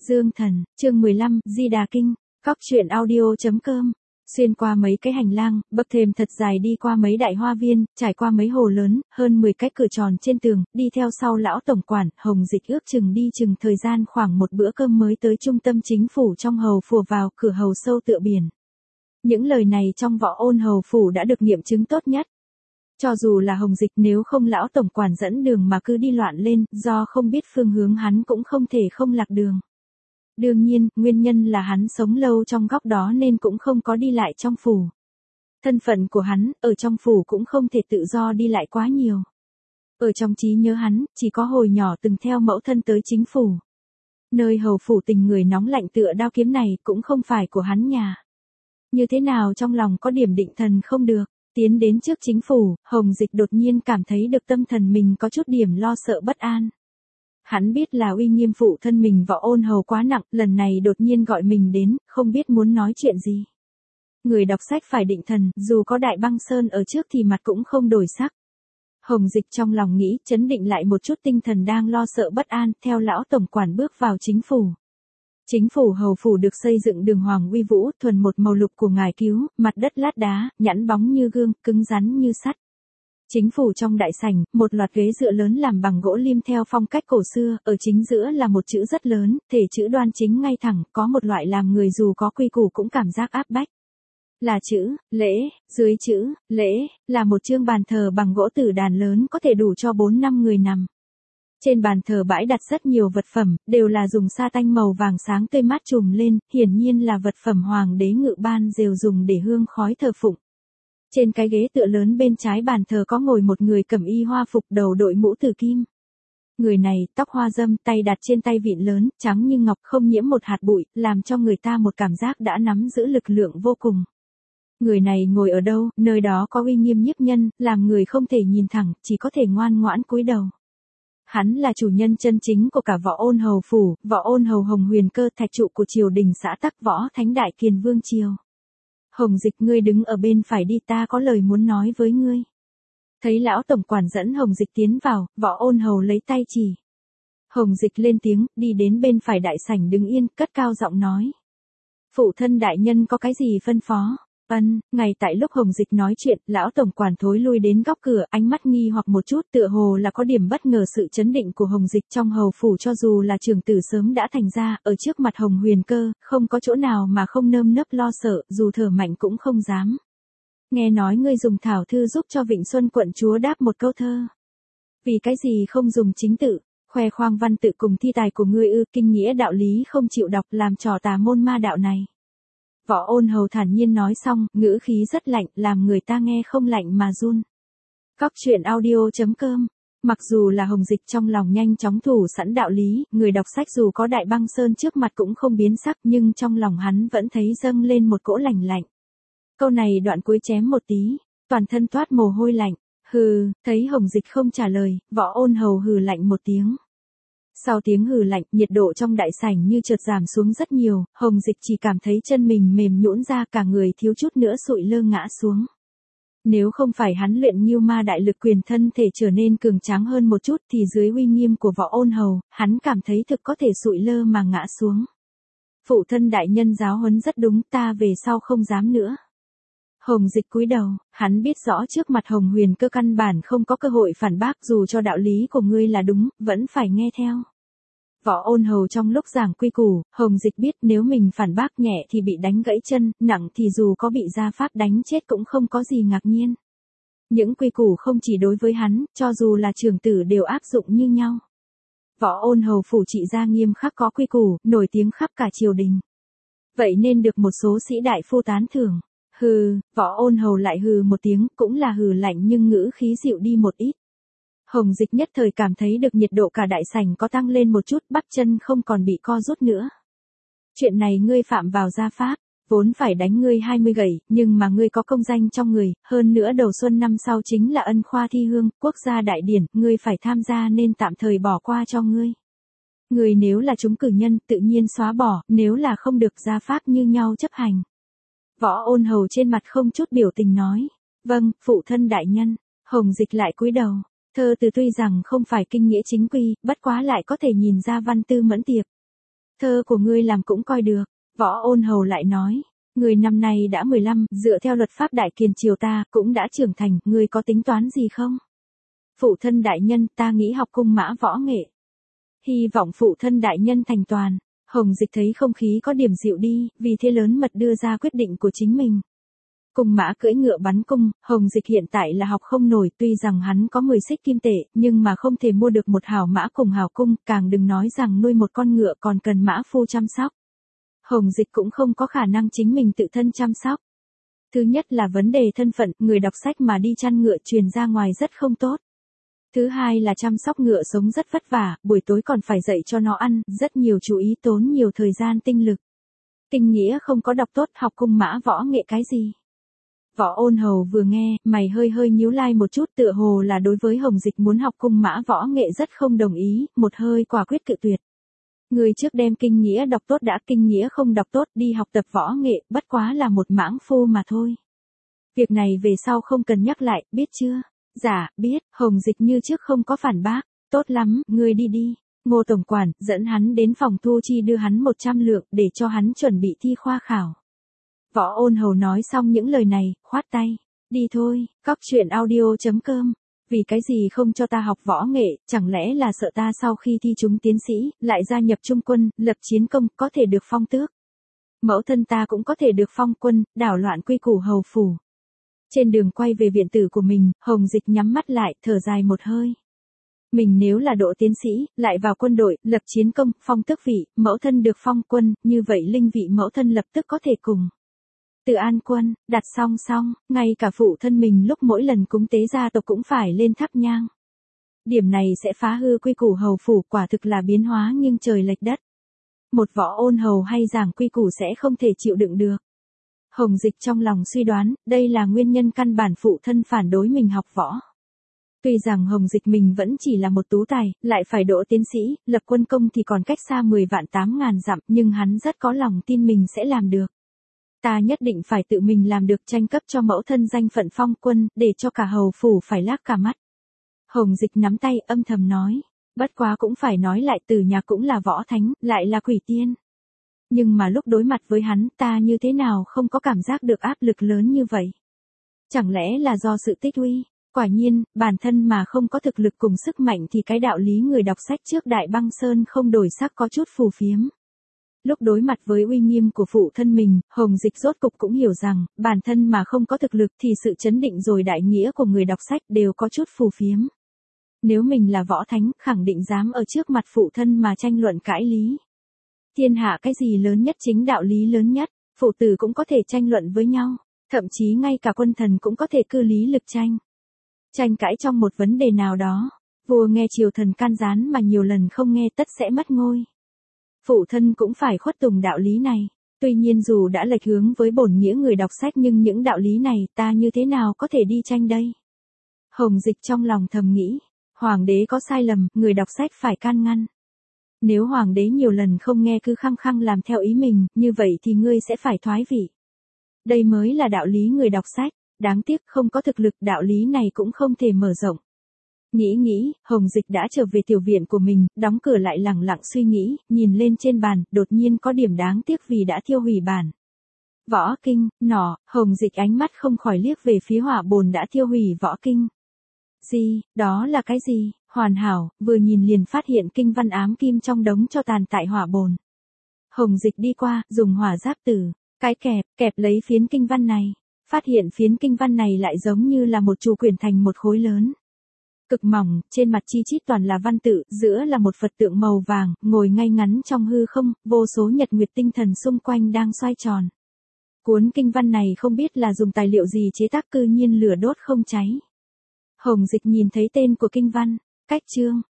Dương Thần, chương 15, Di Đà Kinh, Cóc truyện audio.com. Xuyên qua mấy cái hành lang, bậc thềm thật dài đi qua mấy đại hoa viên, trải qua mấy hồ lớn, hơn 10 cái cửa tròn trên tường, đi theo sau lão tổng quản, Hồng Dịch ước chừng đi chừng thời gian khoảng một bữa cơm mới tới trung tâm chính phủ trong hầu phủ vào cửa hầu sâu tựa biển. Những lời này trong Võ Ôn hầu phủ đã được nghiệm chứng tốt nhất. Cho dù là Hồng Dịch nếu không lão tổng quản dẫn đường mà cứ đi loạn lên, do không biết phương hướng hắn cũng không thể không lạc đường. Đương nhiên, nguyên nhân là hắn sống lâu trong góc đó nên cũng không có đi lại trong phủ. Thân phận của hắn, ở trong phủ cũng không thể tự do đi lại quá nhiều. Ở trong trí nhớ hắn, chỉ có hồi nhỏ từng theo mẫu thân tới chính phủ. Nơi hầu phủ tình người nóng lạnh tựa đao kiếm này cũng không phải của hắn nhà. Như thế nào trong lòng có điểm định thần không được, tiến đến trước chính phủ, Hồng Dịch đột nhiên cảm thấy được tâm thần mình có chút điểm lo sợ bất an. Hắn biết là uy nghiêm phụ thân mình Võ Ôn hầu quá nặng, lần này đột nhiên gọi mình đến, không biết muốn nói chuyện gì. Người đọc sách phải định thần, dù có Đại Băng Sơn ở trước thì mặt cũng không đổi sắc. Hồng Dịch trong lòng nghĩ, chấn định lại một chút tinh thần đang lo sợ bất an, theo lão tổng quản bước vào chính phủ. Chính phủ hầu phủ được xây dựng đường hoàng uy vũ, thuần một màu lục của ngài cứu, mặt đất lát đá, nhẵn bóng như gương, cứng rắn như sắt. Chính phủ trong đại sảnh, một loạt ghế dựa lớn làm bằng gỗ lim theo phong cách cổ xưa, ở chính giữa là một chữ rất lớn, thể chữ đoan chính ngay thẳng, có một loại làm người dù có quy củ cũng cảm giác áp bách. Là chữ, lễ, dưới chữ, lễ, là một chương bàn thờ bằng gỗ tử đàn lớn có thể đủ cho 4-5 người nằm. Trên bàn thờ bãi đặt rất nhiều vật phẩm, đều là dùng sa tanh màu vàng sáng tươi mát trùm lên, hiển nhiên là vật phẩm hoàng đế ngự ban rều dùng để hương khói thờ phụng. Trên cái ghế tựa lớn bên trái bàn thờ có ngồi một người cẩm y hoa phục đầu đội mũ tử kim. Người này, tóc hoa râm, tay đặt trên tay vịn lớn, trắng như ngọc không nhiễm một hạt bụi, làm cho người ta một cảm giác đã nắm giữ lực lượng vô cùng. Người này ngồi ở đâu, nơi đó có uy nghiêm nhiếp nhân, làm người không thể nhìn thẳng, chỉ có thể ngoan ngoãn cúi đầu. Hắn là chủ nhân chân chính của cả Võ Ôn hầu phủ, Võ Ôn hầu Hồng Huyền Cơ, thạch trụ của triều đình xã Tắc Võ Thánh Đại Kiền Vương triều. Hồng Dịch, ngươi đứng ở bên phải đi, ta có lời muốn nói với ngươi. Thấy lão tổng quản dẫn Hồng Dịch tiến vào, Võ Ôn hầu lấy tay chỉ. Hồng Dịch lên tiếng, đi đến bên phải đại sảnh đứng yên, cất cao giọng nói. Phụ thân đại nhân có cái gì phân phó? Ngay tại lúc Hồng Dịch nói chuyện, lão tổng quản thối lui đến góc cửa, ánh mắt nghi hoặc một chút, tựa hồ là có điểm bất ngờ sự chấn định của Hồng Dịch trong hầu phủ, cho dù là trưởng tử sớm đã thành ra, ở trước mặt Hồng Huyền Cơ, không có chỗ nào mà không nơm nớp lo sợ, dù thở mạnh cũng không dám. Nghe nói ngươi dùng thảo thư giúp cho Vịnh Xuân quận chúa đáp một câu thơ. Vì cái gì không dùng chính tự, khoe khoang văn tự cùng thi tài của ngươi ư? Kinh nghĩa đạo lý không chịu đọc, làm trò tà môn ma đạo này. Võ Ôn hầu thản nhiên nói xong, ngữ khí rất lạnh, làm người ta nghe không lạnh mà run. Cóc truyện audio.com. Mặc dù là Hồng Dịch trong lòng nhanh chóng thủ sẵn đạo lý, người đọc sách dù có Đại Băng Sơn trước mặt cũng không biến sắc, nhưng trong lòng hắn vẫn thấy dâng lên một cỗ lạnh lạnh. Câu này đoạn cuối chém một tí, toàn thân toát mồ hôi lạnh. Hừ, thấy Hồng Dịch không trả lời, Võ Ôn hầu hừ lạnh một tiếng. Sau tiếng hừ lạnh, nhiệt độ trong đại sảnh như chợt giảm xuống rất nhiều, Hồng Dịch chỉ cảm thấy chân mình mềm nhũn ra, cả người thiếu chút nữa sụi lơ ngã xuống. Nếu không phải hắn luyện Nghưu Ma Đại Lực Quyền thân thể trở nên cường tráng hơn một chút thì dưới uy nghiêm của Võ Ôn hầu, hắn cảm thấy thực có thể sụi lơ mà ngã xuống. Phụ thân đại nhân giáo huấn rất đúng, ta về sau không dám nữa. Hồng Dịch cúi đầu, hắn biết rõ trước mặt Hồng Huyền Cơ căn bản không có cơ hội phản bác, dù cho đạo lý của ngươi là đúng, vẫn phải nghe theo. Võ Ôn hầu trong lúc giảng quy củ, Hồng Dịch biết nếu mình phản bác nhẹ thì bị đánh gãy chân, nặng thì dù có bị gia pháp đánh chết cũng không có gì ngạc nhiên. Những quy củ không chỉ đối với hắn, cho dù là trưởng tử đều áp dụng như nhau. Võ Ôn hầu phủ trị gia nghiêm khắc có quy củ, nổi tiếng khắp cả triều đình. Vậy nên được một số sĩ đại phu tán thưởng. Hừ, Võ Ôn hầu lại hừ một tiếng, cũng là hừ lạnh nhưng ngữ khí dịu đi một ít. Hồng Dịch nhất thời cảm thấy được nhiệt độ cả đại sảnh có tăng lên một chút, bắp chân không còn bị co rút nữa. Chuyện này ngươi phạm vào gia pháp, vốn phải đánh ngươi 20 gậy, nhưng mà ngươi có công danh trong người, hơn nữa đầu xuân năm sau chính là ân khoa thi hương, quốc gia đại điển, ngươi phải tham gia nên tạm thời bỏ qua cho ngươi. Ngươi nếu là trúng cử nhân, tự nhiên xóa bỏ, nếu là không được gia pháp như nhau chấp hành. Võ Ôn hầu trên mặt không chút biểu tình nói, vâng, phụ thân đại nhân. Hồng Dịch lại cúi đầu. Thơ từ tuy rằng không phải kinh nghĩa chính quy, bất quá lại có thể nhìn ra văn tư mẫn tiệp. Thơ của ngươi làm cũng coi được. Võ Ôn Hầu lại nói, ngươi năm nay đã 15, dựa theo luật pháp đại kiền triều ta, cũng đã trưởng thành, ngươi có tính toán gì không? Phụ thân đại nhân, ta nghĩ học cung mã võ nghệ. Hy vọng phụ thân đại nhân thành toàn. Hồng Dịch thấy không khí có điểm dịu đi, vì thế lớn mật đưa ra quyết định của chính mình. Cung mã cưỡi ngựa bắn cung, Hồng Dịch hiện tại là học không nổi, tuy rằng hắn có 10 xích kim tệ, nhưng mà không thể mua được một hảo mã cùng hảo cung, càng đừng nói rằng nuôi một con ngựa còn cần mã phu chăm sóc. Hồng Dịch cũng không có khả năng chính mình tự thân chăm sóc. Thứ nhất là vấn đề thân phận, người đọc sách mà đi chăn ngựa truyền ra ngoài rất không tốt. Thứ hai là chăm sóc ngựa sống rất vất vả, buổi tối còn phải dạy cho nó ăn, rất nhiều chú ý tốn nhiều thời gian tinh lực. Kinh nghĩa không có đọc tốt, học cung mã võ nghệ cái gì. Võ Ôn Hầu vừa nghe, mày hơi hơi nhíu lai một chút, tựa hồ là đối với Hồng Dịch muốn học cung mã võ nghệ rất không đồng ý, một hơi quả quyết cự tuyệt. Người trước đem kinh nghĩa đọc tốt đã, kinh nghĩa không đọc tốt, đi học tập võ nghệ, bất quá là một mãng phu mà thôi. Việc này về sau không cần nhắc lại, biết chưa? Dạ, biết. Hồng Dịch như trước không có phản bác. Tốt lắm, ngươi đi đi. Ngô tổng quản, dẫn hắn đến phòng thu chi đưa hắn 100 lượng, để cho hắn chuẩn bị thi khoa khảo. Võ Ôn Hầu nói xong những lời này, khoát tay. Đi thôi, coctruyện.audio.com. Vì cái gì không cho ta học võ nghệ, chẳng lẽ là sợ ta sau khi thi trúng tiến sĩ, lại gia nhập trung quân, lập chiến công, có thể được phong tước. Mẫu thân ta cũng có thể được phong quân, đảo loạn quy củ hầu phủ. Trên đường quay về viện tử của mình, Hồng Dịch nhắm mắt lại, thở dài một hơi. Mình nếu là độ tiến sĩ, lại vào quân đội, lập chiến công, phong tước vị, mẫu thân được phong quân, như vậy linh vị mẫu thân lập tức có thể cùng. Từ An Quân, đặt song song, ngay cả phụ thân mình lúc mỗi lần cúng tế gia tộc cũng phải lên thắp nhang. Điểm này sẽ phá hư quy củ hầu phủ, quả thực là biến hóa nghiêng trời lệch đất. Một Võ Ôn Hầu hay giảng quy củ sẽ không thể chịu đựng được. Hồng Dịch trong lòng suy đoán, đây là nguyên nhân căn bản phụ thân phản đối mình học võ. Tuy rằng Hồng Dịch mình vẫn chỉ là một tú tài, lại phải đỗ tiến sĩ, lập quân công thì còn cách xa 10 vạn 8 ngàn dặm, nhưng hắn rất có lòng tin mình sẽ làm được. Ta nhất định phải tự mình làm được, tranh cấp cho mẫu thân danh phận phong quân, để cho cả hầu phủ phải lác cả mắt. Hồng Dịch nắm tay âm thầm nói, bất quá cũng phải nói lại, Từ Nhà cũng là võ thánh, lại là quỷ tiên. Nhưng mà lúc đối mặt với hắn, ta như thế nào không có cảm giác được áp lực lớn như vậy? Chẳng lẽ là do sự tích uy? Quả nhiên, bản thân mà không có thực lực cùng sức mạnh thì cái đạo lý người đọc sách trước Đại Băng Sơn không đổi sắc có chút phù phiếm. Lúc đối mặt với uy nghiêm của phụ thân mình, Hồng Dịch rốt cục cũng hiểu rằng, bản thân mà không có thực lực thì sự chấn định rồi đại nghĩa của người đọc sách đều có chút phù phiếm. Nếu mình là võ thánh, khẳng định dám ở trước mặt phụ thân mà tranh luận cãi lý. Thiên hạ cái gì lớn nhất chính đạo lý lớn nhất, phụ tử cũng có thể tranh luận với nhau, thậm chí ngay cả quân thần cũng có thể cư lý lực tranh. Tranh cãi trong một vấn đề nào đó, vua nghe triều thần can gián mà nhiều lần không nghe tất sẽ mất ngôi. Phụ thân cũng phải khuất tùng đạo lý này, tuy nhiên dù đã lệch hướng với bổn nghĩa người đọc sách nhưng những đạo lý này ta như thế nào có thể đi tranh đây? Hồng Dịch trong lòng thầm nghĩ, hoàng đế có sai lầm, người đọc sách phải can ngăn. Nếu hoàng đế nhiều lần không nghe cứ khăng khăng làm theo ý mình, như vậy thì ngươi sẽ phải thoái vị. Đây mới là đạo lý người đọc sách, đáng tiếc không có thực lực, đạo lý này cũng không thể mở rộng. Nghĩ, Hồng Dịch đã trở về tiểu viện của mình, đóng cửa lại lẳng lặng suy nghĩ, nhìn lên trên bàn, đột nhiên có điểm đáng tiếc vì đã thiêu hủy bản. Võ kinh, nọ, Hồng Dịch ánh mắt không khỏi liếc về phía hỏa bồn đã thiêu hủy võ kinh. Gì, đó là cái gì? Hoàn hảo, vừa nhìn liền phát hiện kinh văn ám kim trong đống cho tàn tại hỏa bồn. Hồng Dịch đi qua, dùng hỏa giáp tử, cái kẹp lấy phiến kinh văn này. Phát hiện phiến kinh văn này lại giống như là một trụ quyển thành một khối lớn. Cực mỏng, trên mặt chi chít toàn là văn tự, giữa là một Phật tượng màu vàng, ngồi ngay ngắn trong hư không, vô số nhật nguyệt tinh thần xung quanh đang xoay tròn. Cuốn kinh văn này không biết là dùng tài liệu gì chế tác, cư nhiên lửa đốt không cháy. Hồng Dịch nhìn thấy tên của kinh văn, cách chương,